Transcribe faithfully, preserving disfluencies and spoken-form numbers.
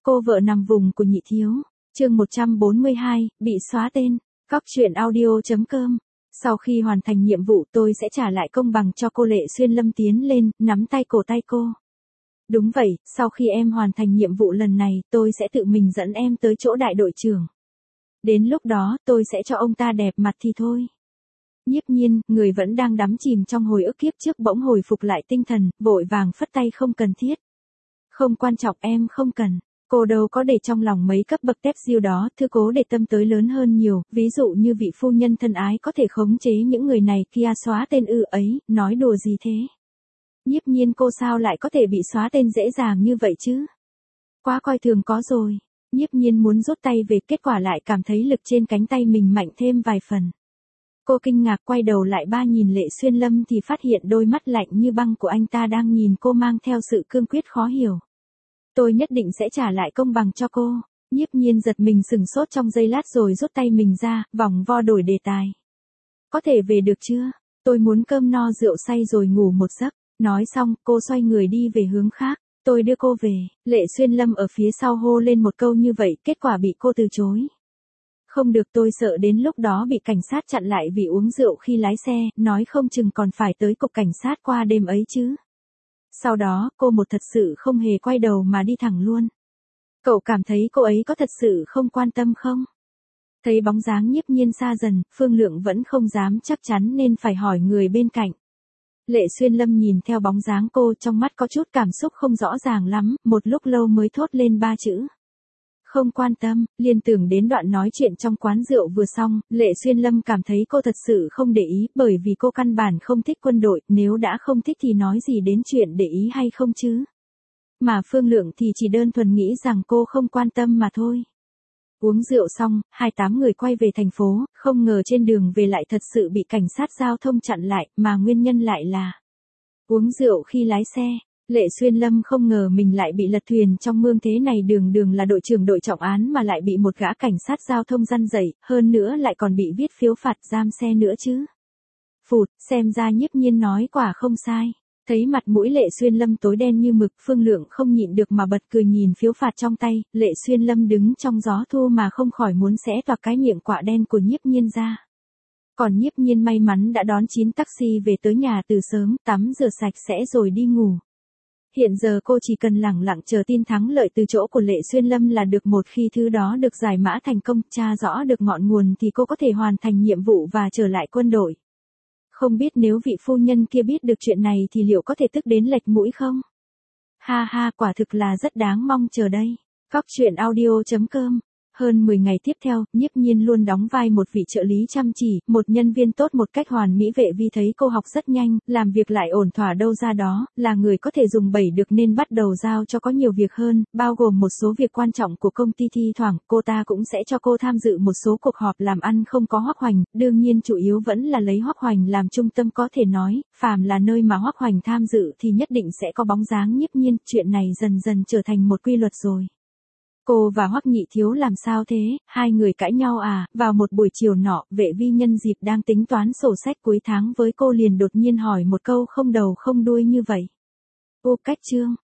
Cô vợ nằm vùng của nhị thiếu. Chương một trăm bốn mươi hai, bị xóa tên. Góc truyện audio.com. Sau khi hoàn thành nhiệm vụ tôi sẽ trả lại công bằng cho cô. Lệ Xuyên Lâm tiến lên, nắm tay cổ tay cô. Đúng vậy, sau khi em hoàn thành nhiệm vụ lần này, tôi sẽ tự mình dẫn em tới chỗ đại đội trưởng. Đến lúc đó, tôi sẽ cho ông ta đẹp mặt thì thôi. Nhiếp Nhiên, người vẫn đang đắm chìm trong hồi ức kiếp trước bỗng hồi phục lại tinh thần, vội vàng phất tay không cần thiết. Không quan trọng, em không cần. Cô đâu có để trong lòng mấy cấp bậc tép diêu đó, thư cố để tâm tới lớn hơn nhiều, ví dụ như vị phu nhân thân ái có thể khống chế những người này kia. Xóa tên ư? Ấy, nói đùa gì thế? Nhiếp Nhiên, cô sao lại có thể bị xóa tên dễ dàng như vậy chứ? Quá coi thường có rồi. Nhiếp Nhiên muốn rút tay về, kết quả lại cảm thấy lực trên cánh tay mình mạnh thêm vài phần. Cô kinh ngạc quay đầu lại ba nhìn Lệ Xuyên Lâm thì phát hiện đôi mắt lạnh như băng của anh ta đang nhìn cô mang theo sự cương quyết khó hiểu. Tôi nhất định sẽ trả lại công bằng cho cô. Nhiếp Nhiên giật mình sừng sốt trong giây lát rồi rút tay mình ra, vòng vo đổi đề tài. Có thể về được chưa? Tôi muốn cơm no rượu say rồi ngủ một giấc. Nói xong, cô xoay người đi về hướng khác. Tôi đưa cô về. Lệ Xuyên Lâm ở phía sau hô lên một câu như vậy, kết quả bị cô từ chối. Không được, tôi sợ đến lúc đó bị cảnh sát chặn lại vì uống rượu khi lái xe, nói không chừng còn phải tới cục cảnh sát qua đêm ấy chứ. Sau đó, cô một thật sự không hề quay đầu mà đi thẳng luôn. Cậu cảm thấy cô ấy có thật sự không quan tâm không? Thấy bóng dáng Nhiếp Nhiên xa dần, Phương Lượng vẫn không dám chắc chắn nên phải hỏi người bên cạnh. Lệ Xuyên Lâm nhìn theo bóng dáng cô, trong mắt có chút cảm xúc không rõ ràng lắm, một lúc lâu mới thốt lên ba chữ. Không quan tâm. Liên tưởng đến đoạn nói chuyện trong quán rượu vừa xong, Lệ Xuyên Lâm cảm thấy cô thật sự không để ý, bởi vì cô căn bản không thích quân đội, nếu đã không thích thì nói gì đến chuyện để ý hay không chứ. Mà Phương Lượng thì chỉ đơn thuần nghĩ rằng cô không quan tâm mà thôi. Uống rượu xong, hai tám người quay về thành phố, không ngờ trên đường về lại thật sự bị cảnh sát giao thông chặn lại, mà nguyên nhân lại là uống rượu khi lái xe. Lệ Xuyên Lâm không ngờ mình lại bị lật thuyền trong mương thế này, đường đường là đội trưởng đội trọng án mà lại bị một gã cảnh sát giao thông răn dậy, hơn nữa lại còn bị viết phiếu phạt giam xe nữa chứ. Phụt, xem ra Nhiếp Nhiên nói quả không sai. Thấy mặt mũi Lệ Xuyên Lâm tối đen như mực, Phương Lượng không nhịn được mà bật cười nhìn phiếu phạt trong tay. Lệ Xuyên Lâm đứng trong gió thu mà không khỏi muốn xé toạc cái miệng quạ đen của Nhiếp Nhiên ra. Còn Nhiếp Nhiên may mắn đã đón chín taxi về tới nhà từ sớm, tắm rửa sạch sẽ rồi đi ngủ. Hiện giờ cô chỉ cần lẳng lặng chờ tin thắng lợi từ chỗ của Lệ Xuyên Lâm là được. Một khi thứ đó được giải mã thành công, tra rõ được ngọn nguồn thì cô có thể hoàn thành nhiệm vụ và trở lại quân đội. Không biết nếu vị phu nhân kia biết được chuyện này thì liệu có thể tức đến lệch mũi không? Ha ha, quả thực là rất đáng mong chờ đây. Góc truyện audio.com. Hơn mười ngày tiếp theo, Nhiếp Nhiên luôn đóng vai một vị trợ lý chăm chỉ, một nhân viên tốt một cách hoàn mỹ. Vệ Vi thấy cô học rất nhanh, làm việc lại ổn thỏa đâu ra đó, là người có thể dùng bẩy được nên bắt đầu giao cho có nhiều việc hơn, bao gồm một số việc quan trọng của công ty. Thi thoảng, cô ta cũng sẽ cho cô tham dự một số cuộc họp làm ăn không có Hoắc Hoành, đương nhiên chủ yếu vẫn là lấy Hoắc Hoành làm trung tâm. Có thể nói, phàm là nơi mà Hoắc Hoành tham dự thì nhất định sẽ có bóng dáng Nhiếp Nhiên. Chuyện này dần dần trở thành một quy luật rồi. Cô và Hoắc Nhị Thiếu làm sao thế, hai người cãi nhau à? Vào một buổi chiều nọ, Vệ Vi nhân dịp đang tính toán sổ sách cuối tháng với cô liền đột nhiên hỏi một câu không đầu không đuôi như vậy. Ô, cách chương.